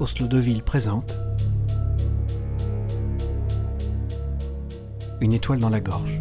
Oslo Deville présente Une étoile dans la gorge.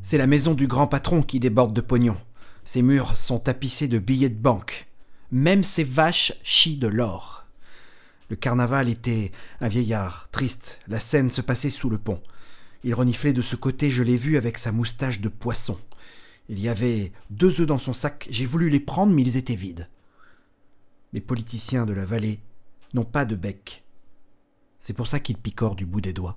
C'est la maison du grand patron qui déborde de pognon. Ses murs sont tapissés de billets de banque. Même ses vaches chient de l'or. Le carnaval était un vieillard, triste. La scène se passait sous le pont. Il reniflait de ce côté, je l'ai vu, avec sa moustache de poisson. Il y avait 2 œufs dans son sac. J'ai voulu les prendre, mais ils étaient vides. Les politiciens de la vallée n'ont pas de bec. C'est pour ça qu'ils picorent du bout des doigts.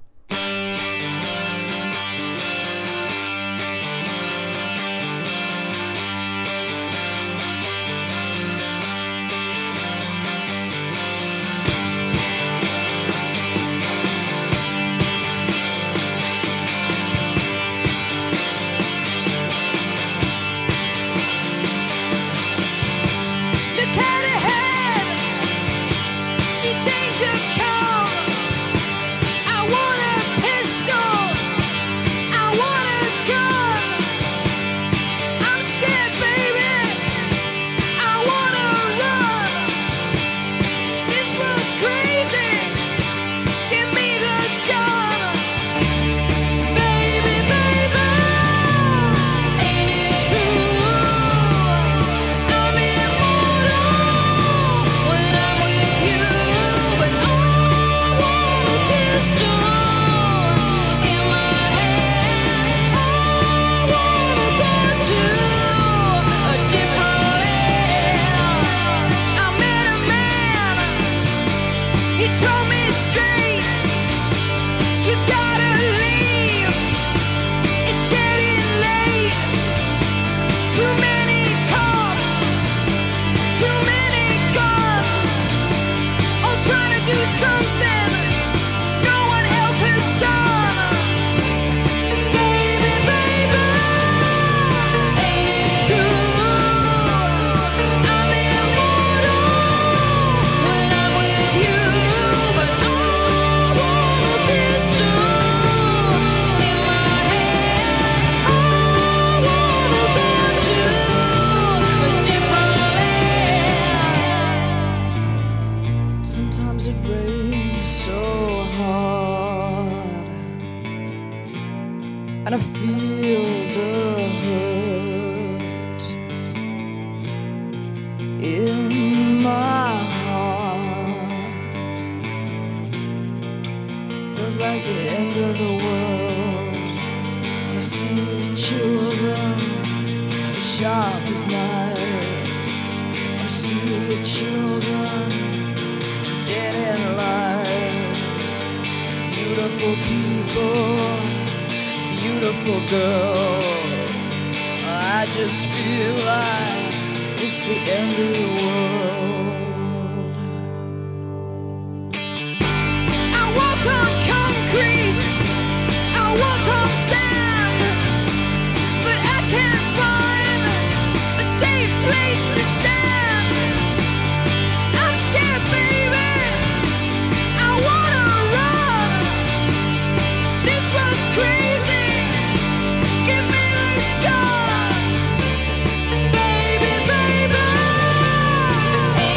And I feel the hurt in my heart. Feels like the end of the world. I see the children as sharp as knives. I see the children dead in lives. Beautiful people, beautiful girls. I just feel like it's the end of the world. I walk on concrete, I walk on sand, but I can't find a safe place to stand. I'm scared, baby, I wanna run. This was crazy. Give me the gun, baby, baby.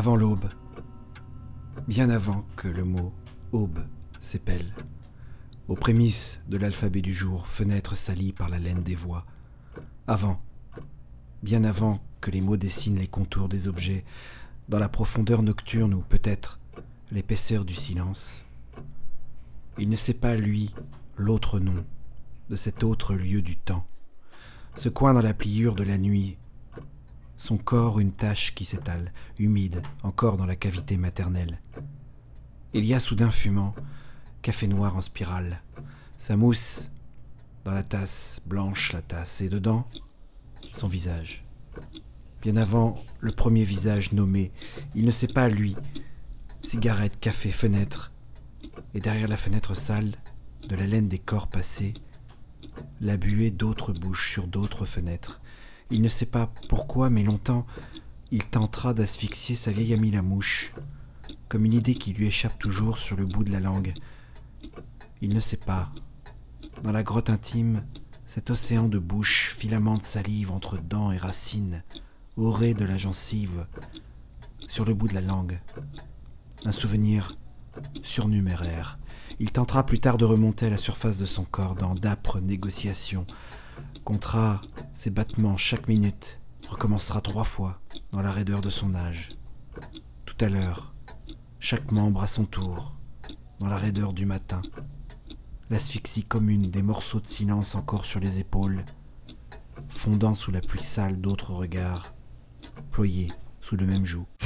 avant l'aube, bien avant que le mot aube s'épelle, aux prémices de l'alphabet du jour, fenêtre salie par la laine des voix, avant, bien avant que les mots dessinent les contours des objets, dans la profondeur nocturne ou peut-être l'épaisseur du silence. Il ne sait pas, lui, l'autre nom de cet autre lieu du temps, ce coin dans la pliure de la nuit, son corps une tache qui s'étale, humide, encore dans la cavité maternelle. Il y a soudain fumant, café noir en spirale, sa mousse dans la tasse, blanche la tasse, et dedans, son visage. Bien avant le premier visage nommé, il ne sait pas, lui, cigarette, café, fenêtre, et derrière la fenêtre sale, de la laine des corps passés, la buée d'autres bouches sur d'autres fenêtres. Il ne sait pas pourquoi, mais longtemps, il tentera d'asphyxier sa vieille amie la mouche, comme une idée qui lui échappe toujours sur le bout de la langue. Il ne sait pas, dans la grotte intime, cet océan de bouche, filament de salive entre dents et racines, auré de la gencive, sur le bout de la langue. Un souvenir surnuméraire. Il tentera plus tard de remonter à la surface de son corps dans d'âpres négociations, comptera ses battements chaque minute, recommencera 3 fois dans la raideur de son âge. Tout à l'heure, chaque membre à son tour, dans la raideur du matin, l'asphyxie commune des morceaux de silence encore sur les épaules, fondant sous la pluie sale d'autres regards, ployés sous le même joug.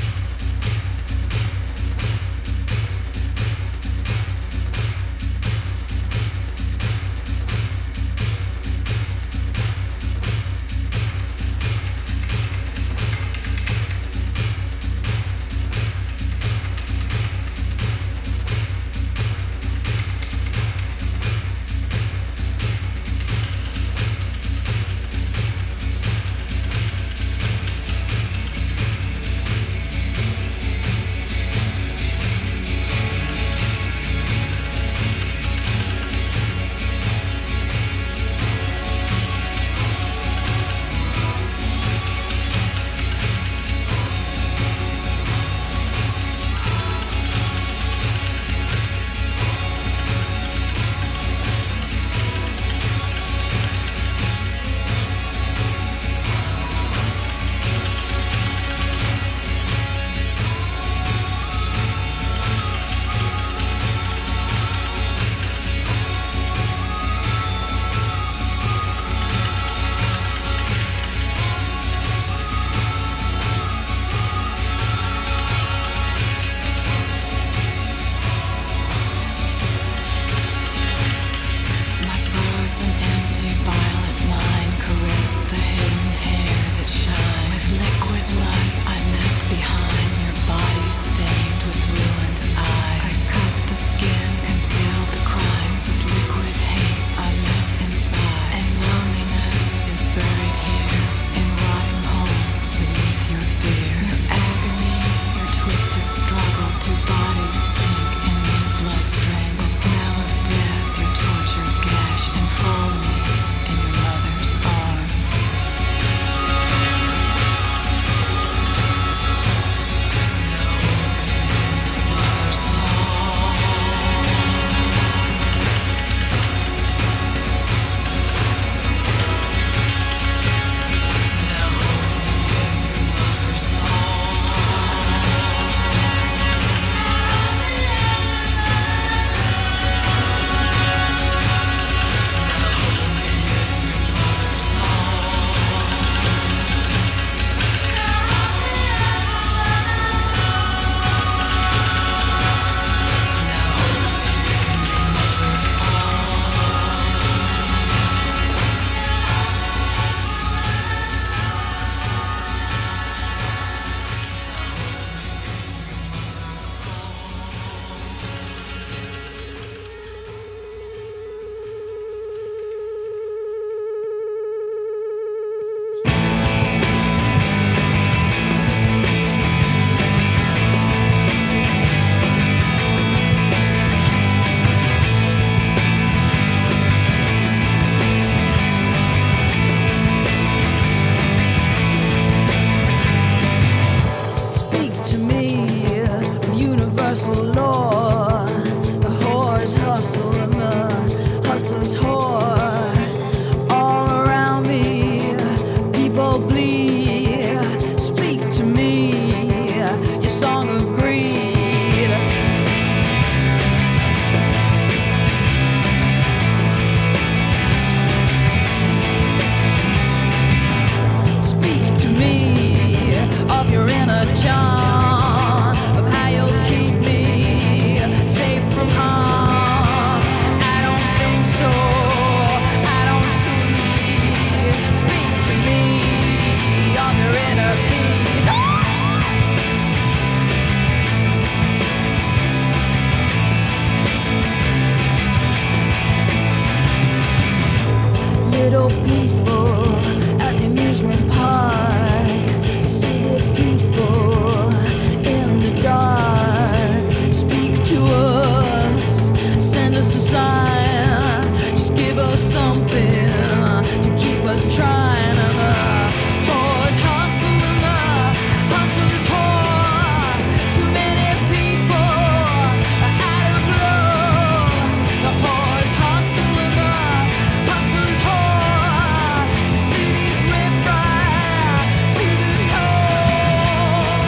us a sign. Just give us something to keep us trying. And the whore's hustle and the hustle is whore. Too many people are out of love. The whore's hustle and the hustle is whore. The city's ripped right to the core.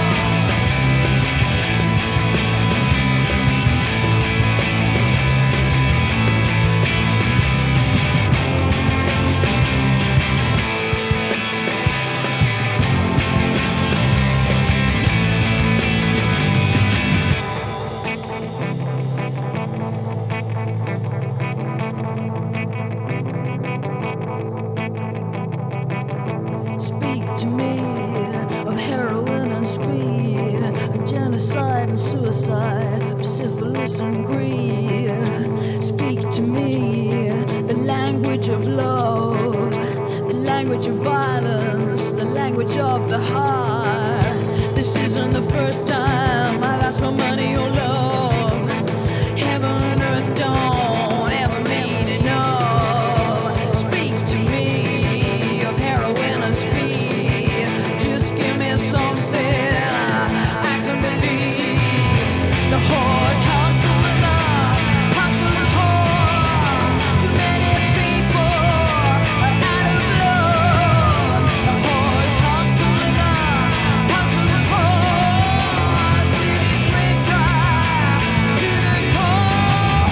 Speak to me of heroin and speed, of genocide and suicide, of syphilis and greed. Speak to me the language of love, the language of violence, the language of the heart. This isn't the first time I've asked for money or love. Heaven and earth don't ever mean enough. Speak to me of heroin and speed. Just give me something I can believe. The whore's hustle and the hustle is whore. Too many people are out of love. The whore's hustle and the hustle is whore. City's ripped right to the core.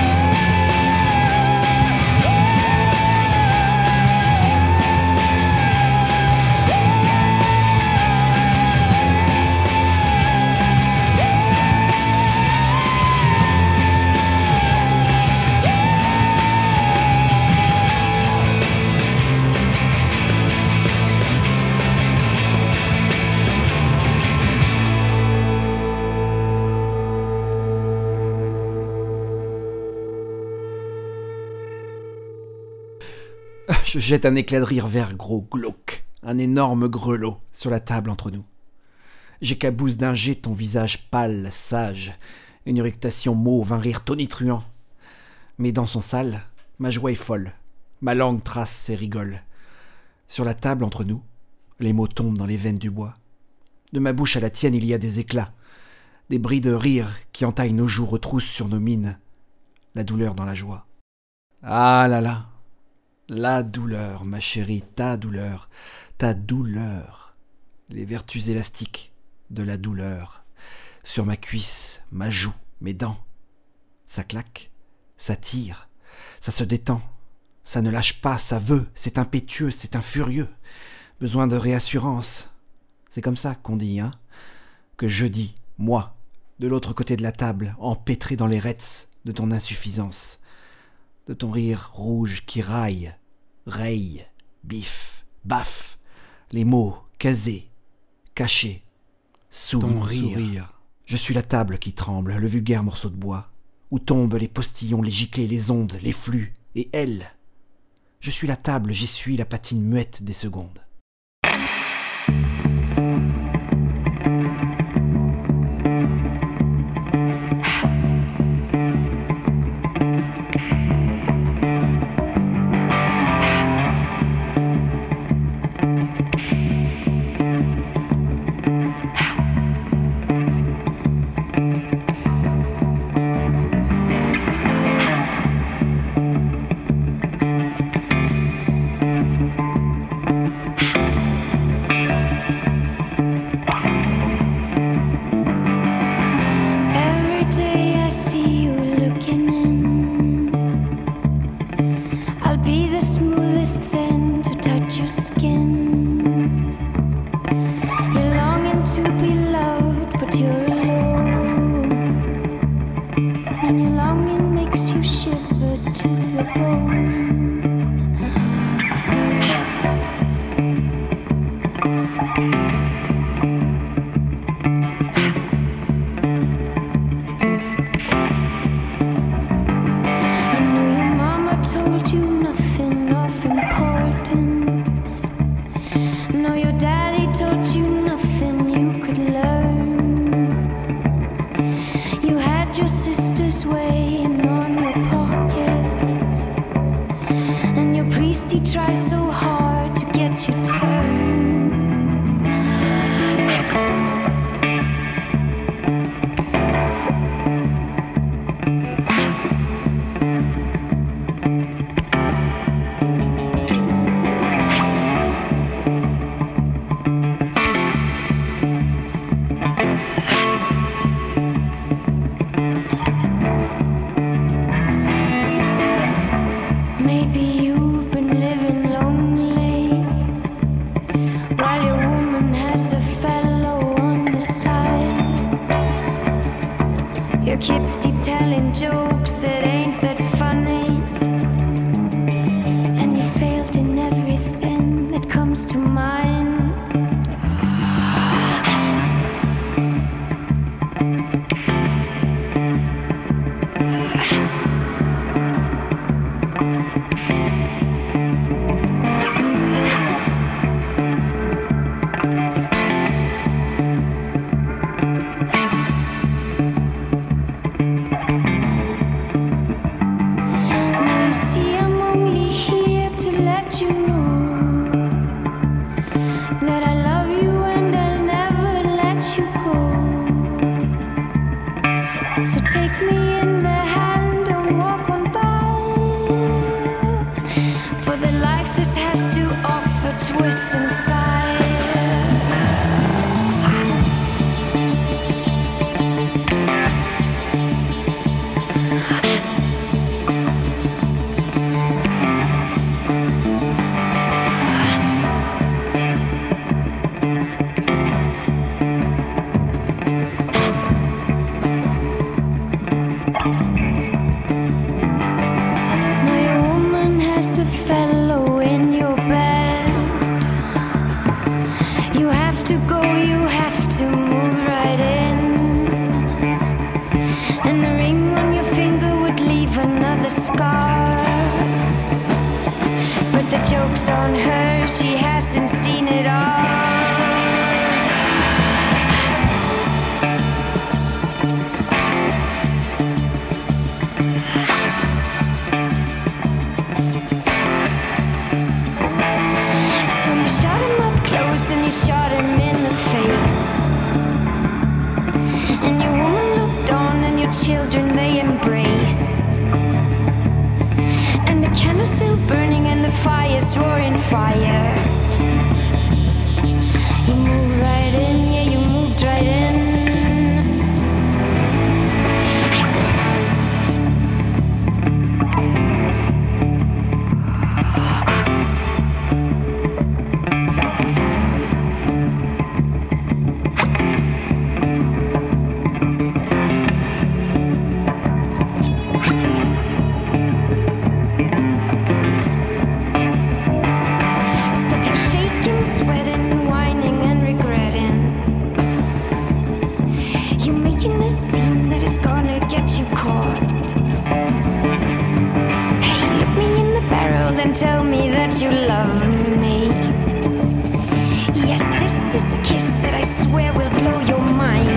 Je jette un éclat de rire vert gros, glauque, un énorme grelot sur la table entre nous. J'éclabousse d'un jet ton visage pâle, sage, une éructation mauve, un rire tonitruant. Mes dents sont sales, ma joie est folle, ma langue trace et rigole. Sur la table entre nous, les mots tombent dans les veines du bois. De ma bouche à la tienne, il y a des éclats, des bris de rire qui entaillent nos joues, retroussent sur nos mines, la douleur dans la joie. Ah là là, la douleur, ma chérie, ta douleur, les vertus élastiques de la douleur, sur ma cuisse, ma joue, mes dents. Ça claque, ça tire, ça se détend, ça ne lâche pas, ça veut, c'est impétueux, c'est un furieux, besoin de réassurance. C'est comme ça qu'on dit, hein, que je dis, moi, de l'autre côté de la table, empêtré dans les rets de ton insuffisance, de ton rire rouge qui raille, raye, bif, baf, les mots casés, cachés, sous ton rire. Je suis la table qui tremble, le vulgaire morceau de bois, où tombent les postillons, les giclées, les ondes, les flux, et elle. Je suis la table, j'essuie la patine muette des secondes. Your sister's weighing on your pocket. Your kids keep telling jokes that ain't that funny, and you failed in everything that comes to mind. So take me in the hand, don't walk on by. For the life this has to offer twists inside. On her, she hasn't seen it all. So you shot him up close and you shot him in the face. And your woman looked on and your children they embraced. And the candle's still burning and the fire's roaring fire. You moved right in, yeah, you moved right in. And tell me that you love me. Yes, this is a kiss that I swear will blow your mind.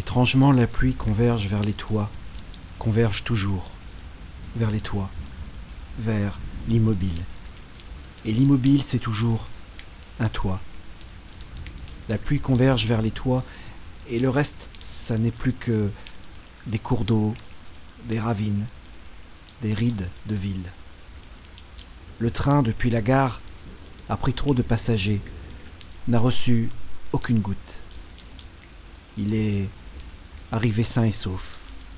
Étrangement, la pluie converge vers les toits, converge toujours vers les toits, vers l'immobile. Et l'immobile, c'est toujours un toit. La pluie converge vers les toits, et le reste, ça n'est plus que des cours d'eau, des ravines, des rides de ville. Le train, depuis la gare, a pris trop de passagers, n'a reçu aucune goutte. Il est arrivé sain et sauf.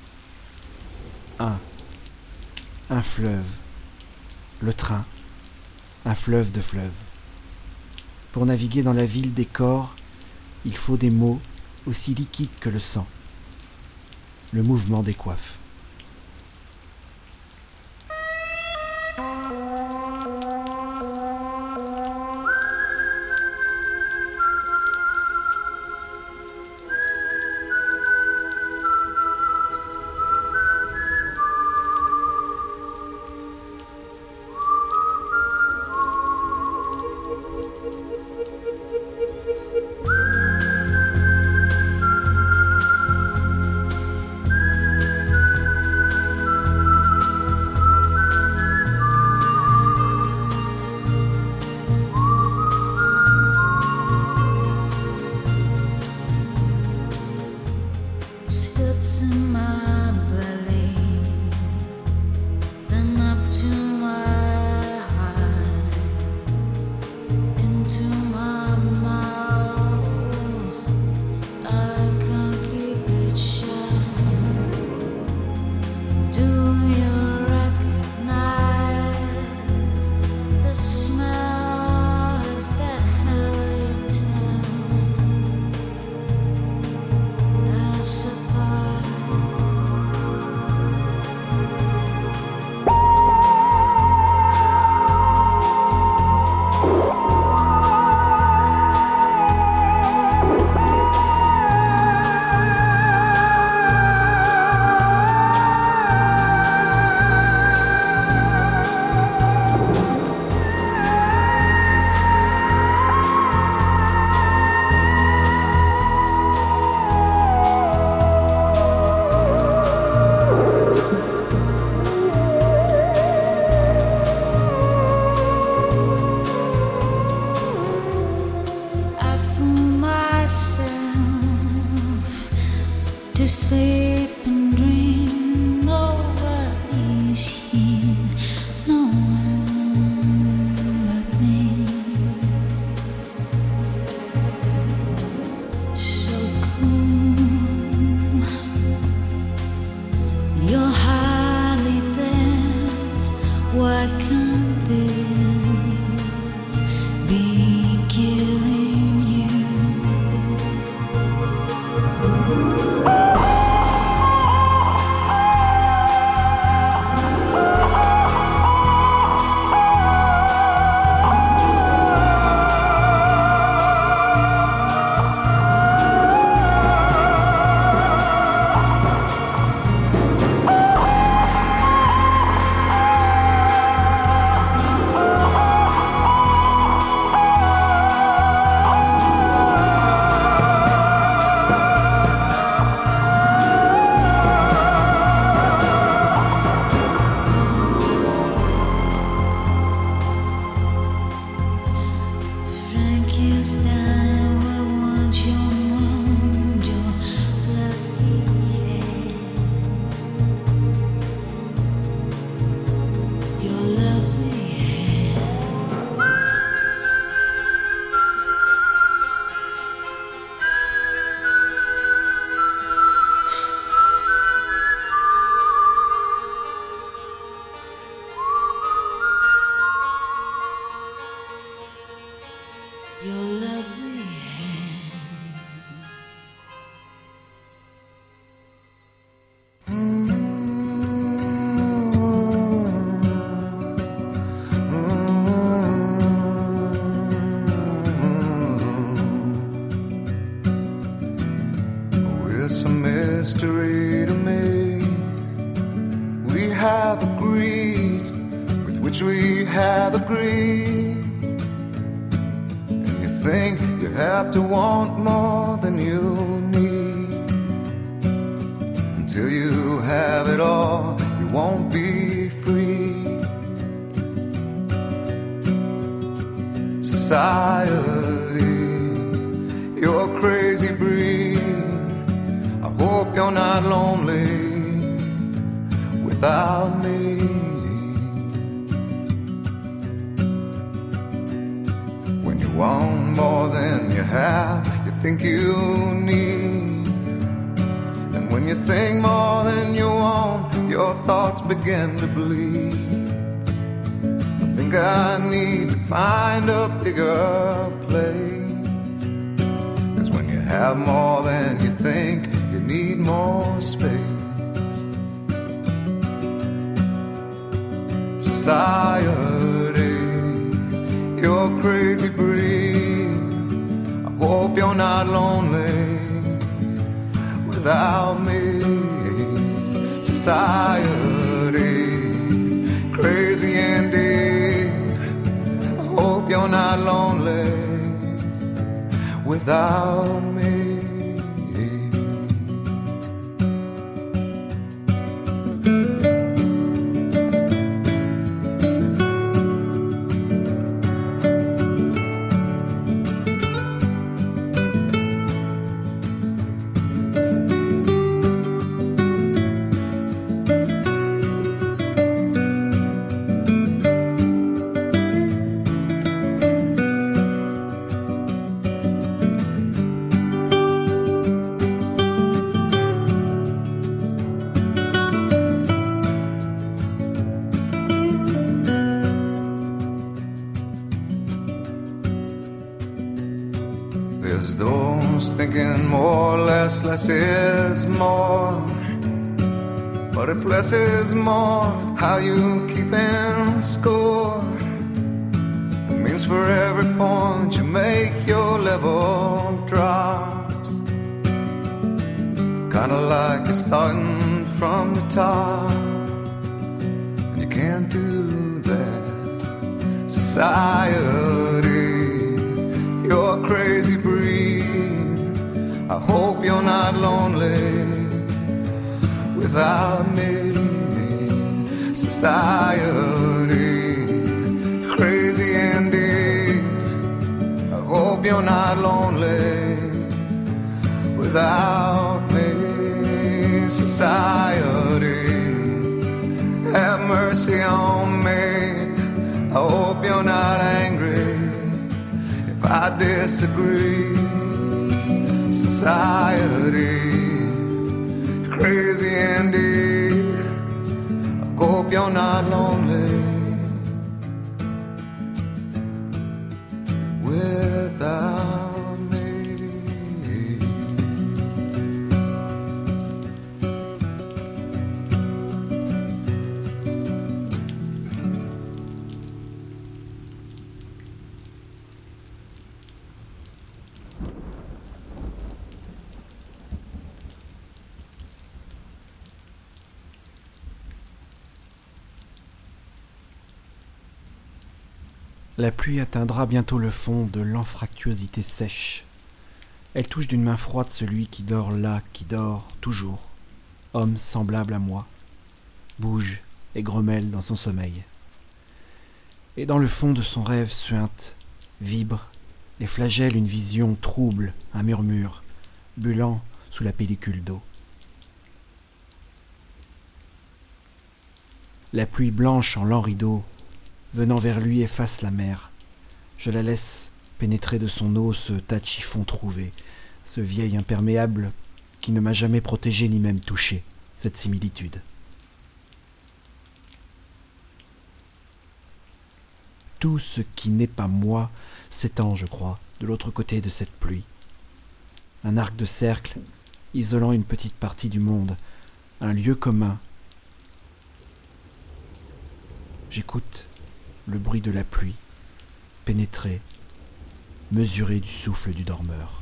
Un fleuve, le train, un fleuve de fleuves. Pour naviguer dans la ville des corps, il faut des mots aussi liquides que le sang, le mouvement des coiffes. Studs in my belly, then up to my heart, into my mouth. I can't keep it shut. Do you recognize the smell? Is that how you tell? As a to sleep and dream. Nobody's here, no one but me. So cool, you're hardly there. Why can't this be killing you? Frankenstein, I want your mind, your lovely hair, your lovely hair. Your lovely hand. It's a mystery to me. We have agreed with which we have agreed. And you think you have to want more than you need. Until you have it all, you won't be free. Society, you're a crazy breed. I hope you're not lonely without me. When you want more than you have, you think you need. And when you think more than you want, your thoughts begin to bleed. I think I need to find a bigger place. 'Cause when you have more than you think, you need more space. Society, you're a crazy breed. I hope you're not lonely without me. Society, crazy indeed. I hope you're not lonely without me. There's those thinking more or less is more. But if less is more, how you keeping score? It means for every point you make, your level drops. Kinda like you're starting from the top, and you can't do that. Society, you're a crazy breed. I hope you're not lonely without me. Society, crazy indeed. I hope you're not lonely without me. Society, have mercy on me. I hope you're not angry I disagree. Society, crazy indeed. I hope you're not lonely without me. La pluie atteindra bientôt le fond de l'anfractuosité sèche. Elle touche d'une main froide celui qui dort là, qui dort toujours, homme semblable à moi, bouge et grommelle dans son sommeil. Et dans le fond de son rêve suinte, vibre et flagelle une vision trouble, un murmure, bulant sous la pellicule d'eau. La pluie blanche en lent rideau, venant vers lui, efface la mer. Je la laisse pénétrer de son eau ce tas de chiffon trouvé, ce vieil imperméable qui ne m'a jamais protégé ni même touché, cette similitude. Tout ce qui n'est pas moi s'étend, je crois, de l'autre côté de cette pluie. Un arc de cercle, isolant une petite partie du monde, un lieu commun. J'écoute le bruit de la pluie, pénétrer, mesurer du souffle du dormeur.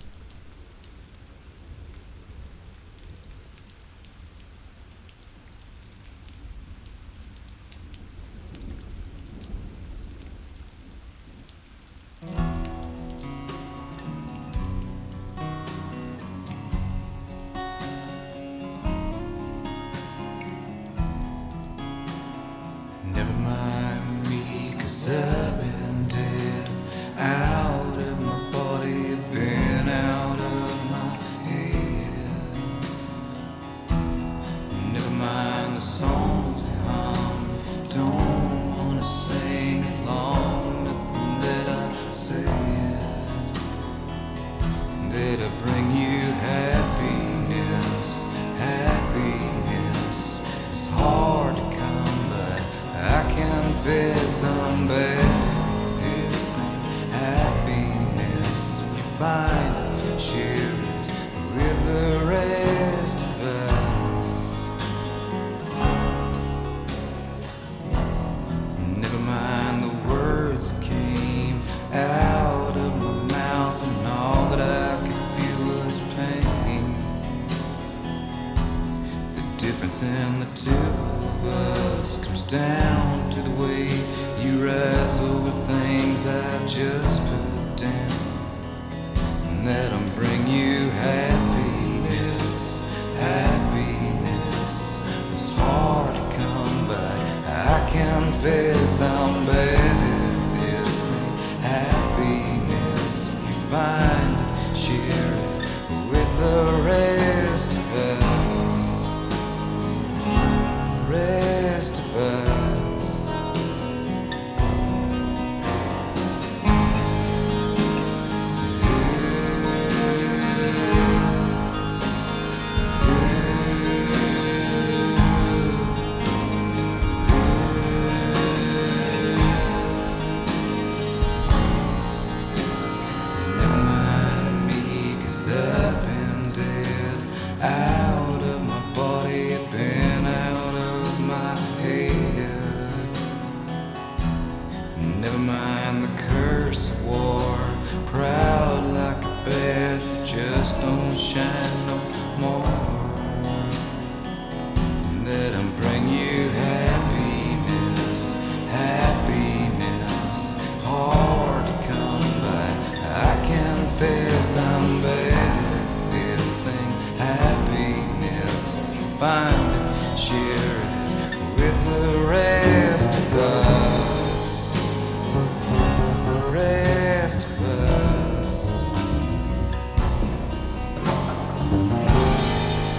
I've been dead, out of my body, been out of my head. Never mind the songs they hum, don't wanna sing along, nothing that I said that'll bring you happiness. Happiness is hard to come by, I confess I'm bad at this thing. Happiness, when you find it, share it with the rest of us. Never mind the words that came out of my mouth, and all that I could feel was pain. The difference in the two of us comes down to the way you rise over things I just put down, and that'll bring you happiness. Happiness is hard to come by, I confess I'm bad at this thing. Happiness, if you find it, share it with the rest of us. Rest of us. Never mind me, 'cause I've been dead, out of my body, been out of my head. Never mind the curse of war, proud like a badge that just don't shine no more. That'll bring you happiness. Happiness, hard to come by, I confess I'm bad at this thing. Happiness, if you find it, share it with the rest of us. Rest of us.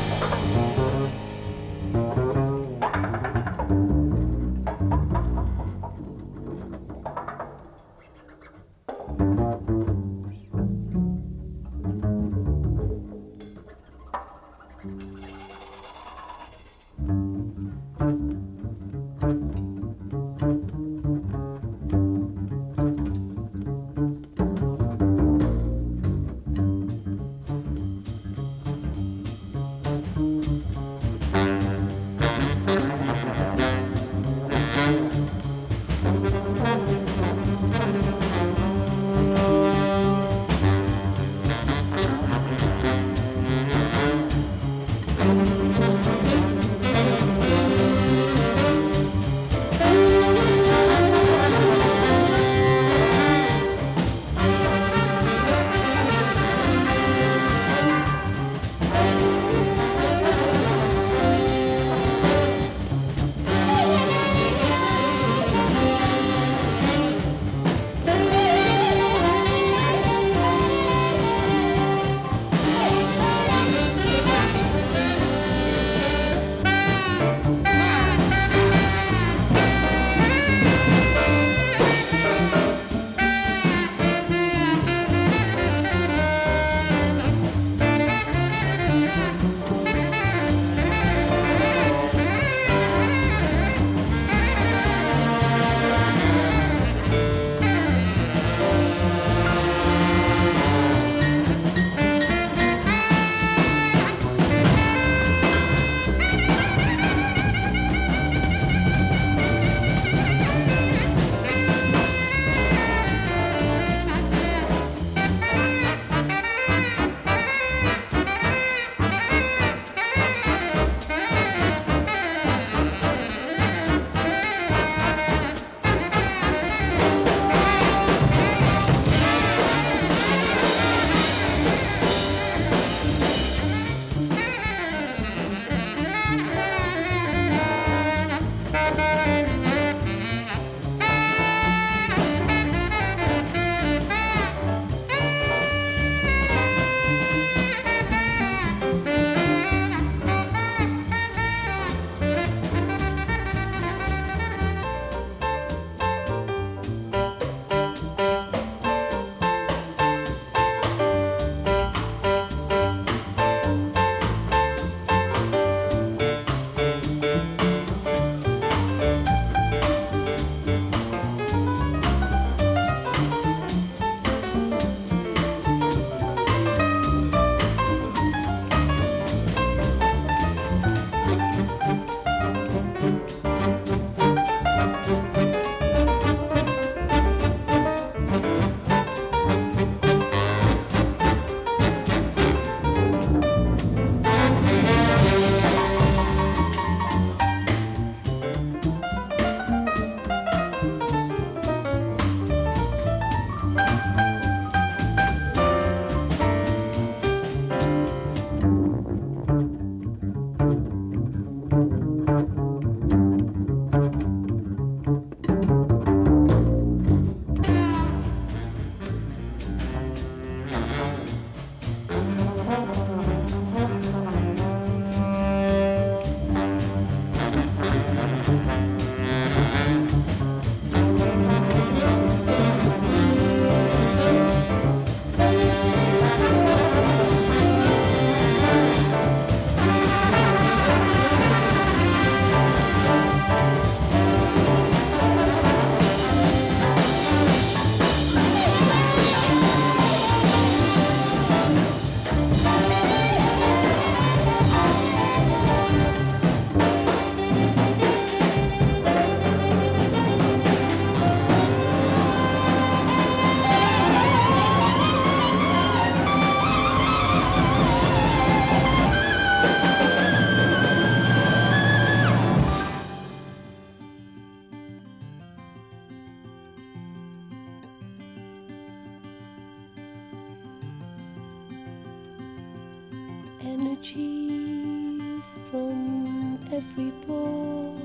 energy from every pore.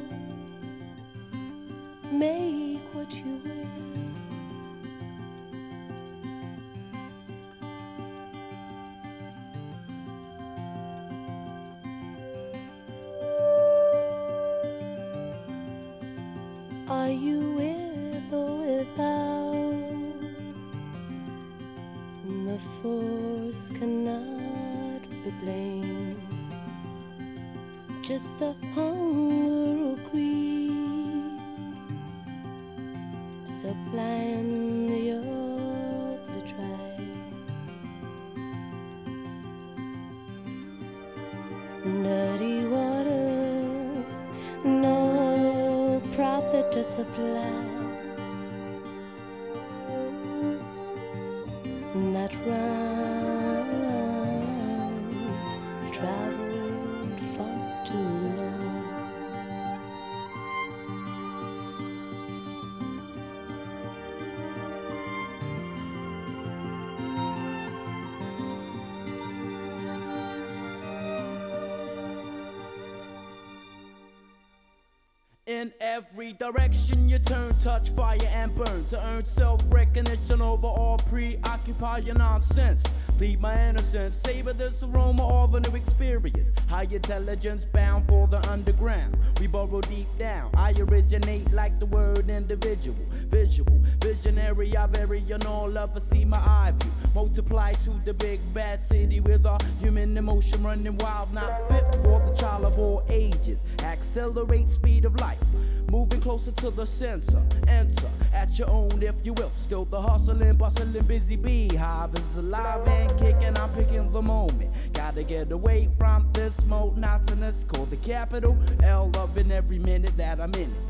Make what you will. Are you with or without? And the force cannot be blamed. Just the hunger or greed supplying the ugly tribe. Dirty water, no profit to supply. That round traveled far too long. In every direction you turn, touch fire and burn to earn self-recognition over all preoccupy your nonsense. Leave my innocence, savor this aroma of a new experience. High intelligence bound for the underground. We burrow deep down. I originate like the word individual. Visual, visionary, I vary in all of us. See my eye view. Multiply to the big bad city with our human emotion running wild, not fit for the child of all ages. Accelerate speed of light. Moving closer to the center, enter at your own if you will. Still the hustling, bustling, busy beehive is alive and kicking. I'm picking the moment. Gotta get away from this monotonous. Call the capital L, loving every minute that I'm in it.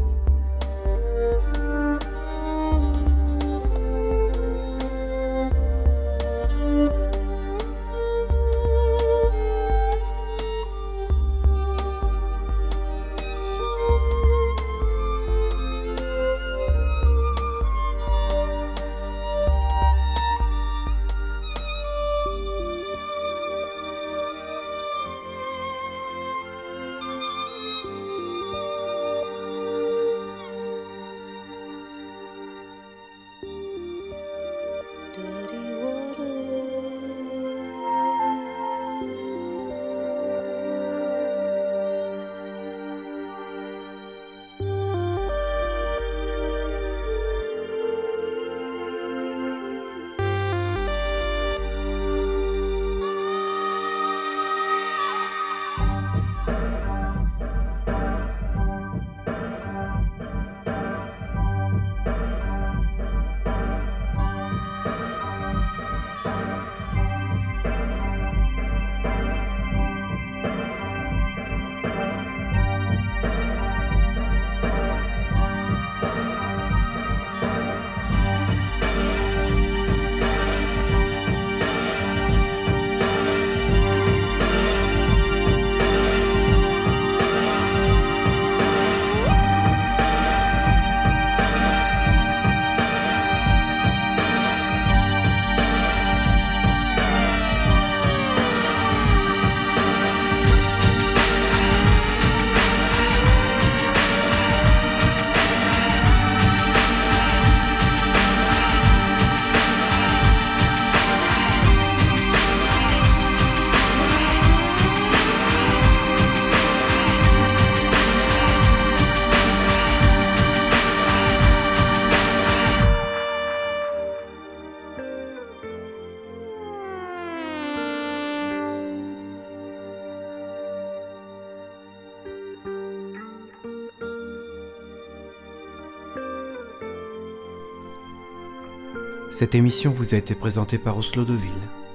Cette émission vous a été présentée par Oslo Deville.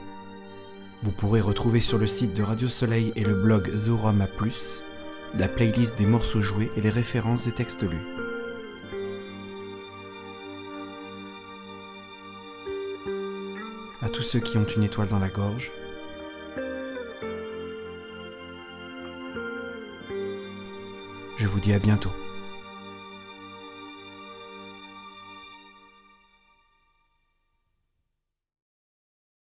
Vous pourrez retrouver sur le site de Radio Soleil et le blog Zorama Plus la playlist des morceaux joués et les références des textes lus. À tous ceux qui ont une étoile dans la gorge, je vous dis à bientôt.